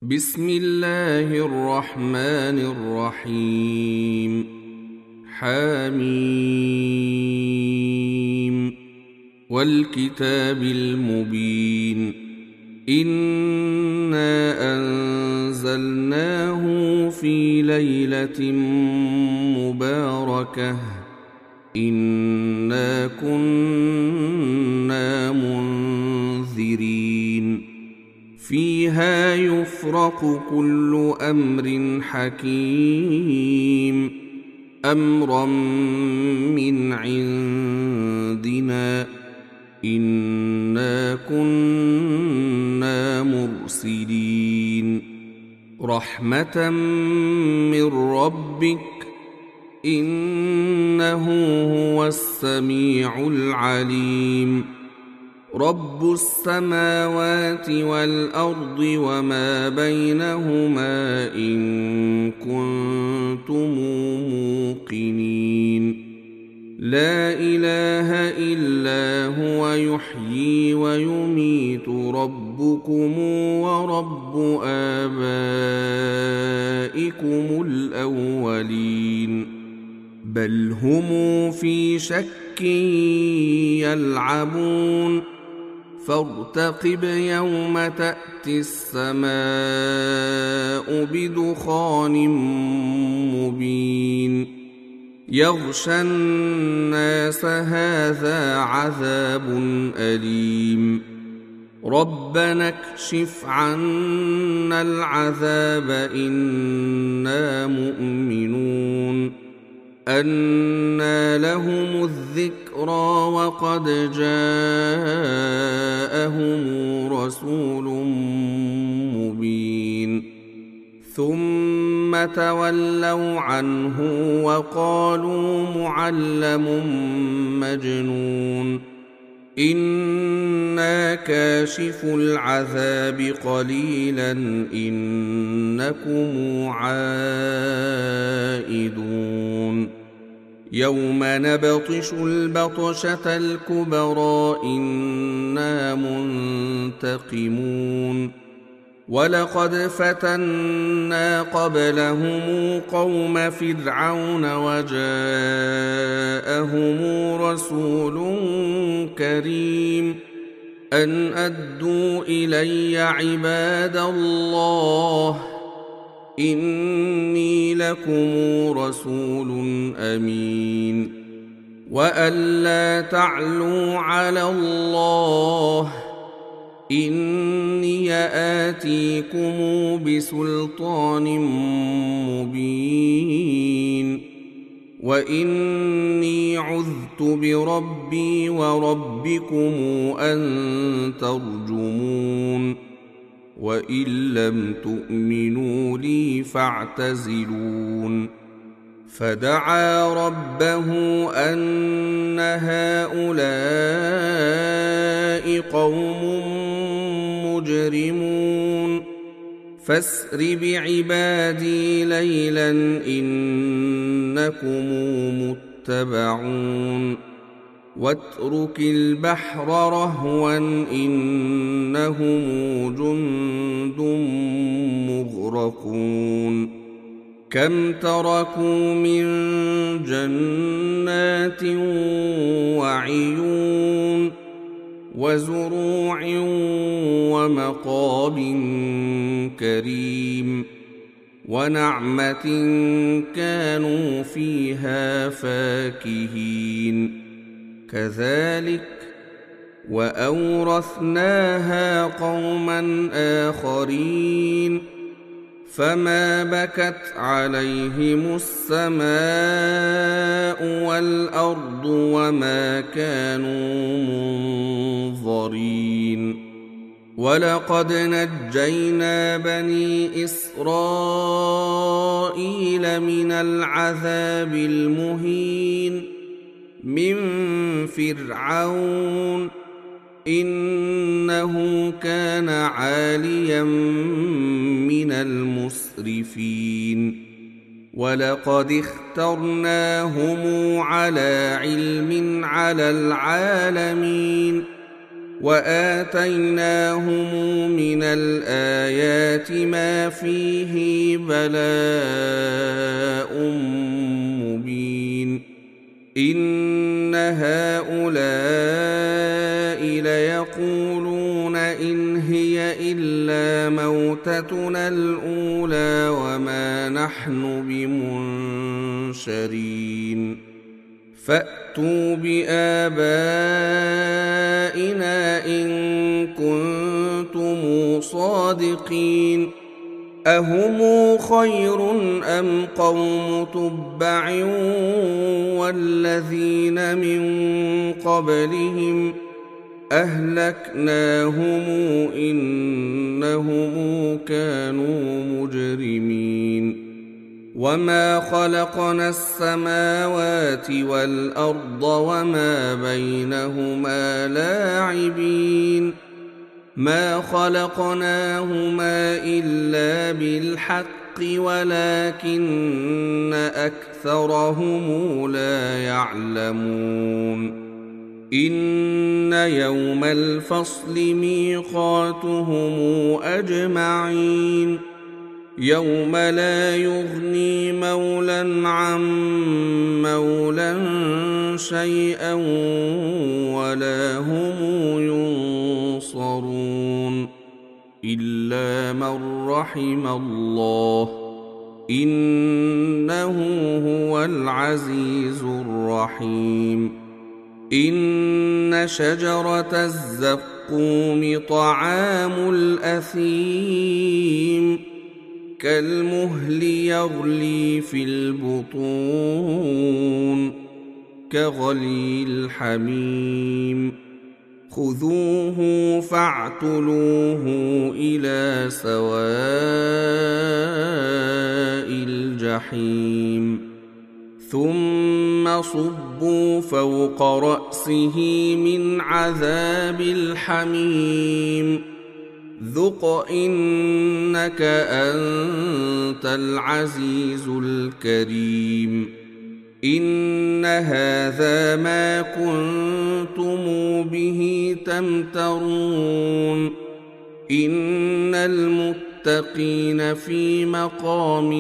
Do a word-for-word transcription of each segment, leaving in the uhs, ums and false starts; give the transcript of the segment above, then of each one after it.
بسم الله الرحمن الرحيم. حميم والكتاب المبين. إنا أنزلناه في ليلة مباركة إنا كنا منذرين فيها يفرق كل أمر حكيم أمرا من عندنا إنا كنا مرسلين رحمة من ربك إنه هو السميع العليم رب السماوات والأرض وما بينهما إن كنتم موقنين لا إله إلا هو يحيي ويميت ربكم ورب آبائكم الأولين بل هم في شك يلعبون فارتقب يوم تأتي السماء بدخان مبين يغشى الناس هذا عذاب أليم ربنا اكشف عنا العذاب إنا مؤمنون أنى لهم الذكرى وقد جاءهم رسول مبين ثم تولوا عنه وقالوا معلم مجنون إنا كاشف العذاب قليلا إنكم عائدون يوم نبطش البطشة الكبرى إنا منتقمون ولقد فتنا قبلهم قوم فرعون وجاءهم رسول كريم أن أدوا إلي عباد الله إني لكم رسول أمين وأن لا تعلوا على الله إني آتيكم بسلطان مبين وإني عذت بربي وربكم أن ترجمون وإن لم تؤمنوا لي فاعتزلون فدعا ربه أن هؤلاء قوم مجرمون فاسر بعبادي ليلا إنكم متبعون واترك البحر رهوا إنهم جند مغرقون كم تركوا من جنات وعيون وزروع ومقام كريم ونعمة كانوا فيها فاكهين كذلك وأورثناها قوما آخرين فما بكت عليهم السماء والأرض وما كانوا منظرين ولقد نجينا بني إسرائيل من العذاب المهين من فرعون إنه كان عاليا من المسرفين ولقد اخترناهم على علم على العالمين وآتيناهم من الآيات ما فيه بلاء مبين إن هؤلاء ليقولون إن هي إلا موتتنا الأولى وما نحن بمنشرين فأتوا بآبائنا إن كنتم صادقين أهم خير أم قوم تبع والذين من قبلهم أهلكناهم إنهم كانوا مجرمين وما خلقنا السماوات والأرض وما بينهما لاعبين ما خلقناهما إلا بالحق ولكن أكثرهم لا يعلمون إن يوم الفصل ميقاتهم أجمعين يوم لا يغني مولى عن مولى شيئا ولا هم ينصرون إلا من رحم الله إنه هو العزيز الرحيم إن شجرة الزقوم طعام الأثيم كالمهل يغلي في البطون كغلي الحميم خذوه فاعتلوه إلى سواء الجحيم ثم صبوا فوق رأسه من عذاب الحميم ذق إنك أنت العزيز الكريم إن هذا ما كنتم به تمترون إن المتقين في مقام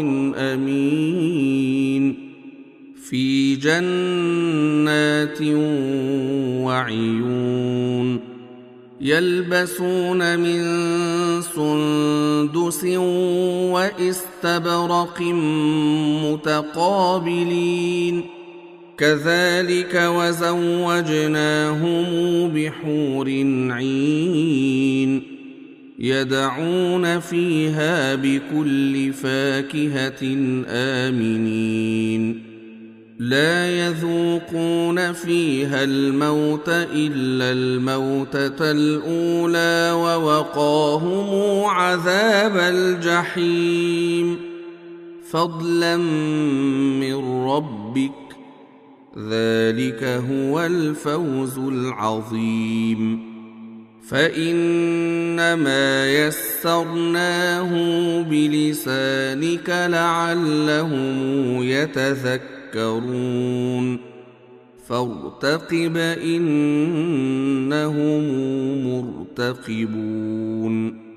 أمين في جنات وعيون يلبسون من سندس واستبرق متقابلين كذلك وزوجناهم بحور عين يدعون فيها بكل فاكهة آمنين لا يذوقون فيها الموت إلا الموتة الأولى ووقاهم عذاب الجحيم فضلا من ربك ذلك هو الفوز العظيم فإنما يسرناه بلسانك لعلهم يتذكرون فارتقب إنهم مرتقبون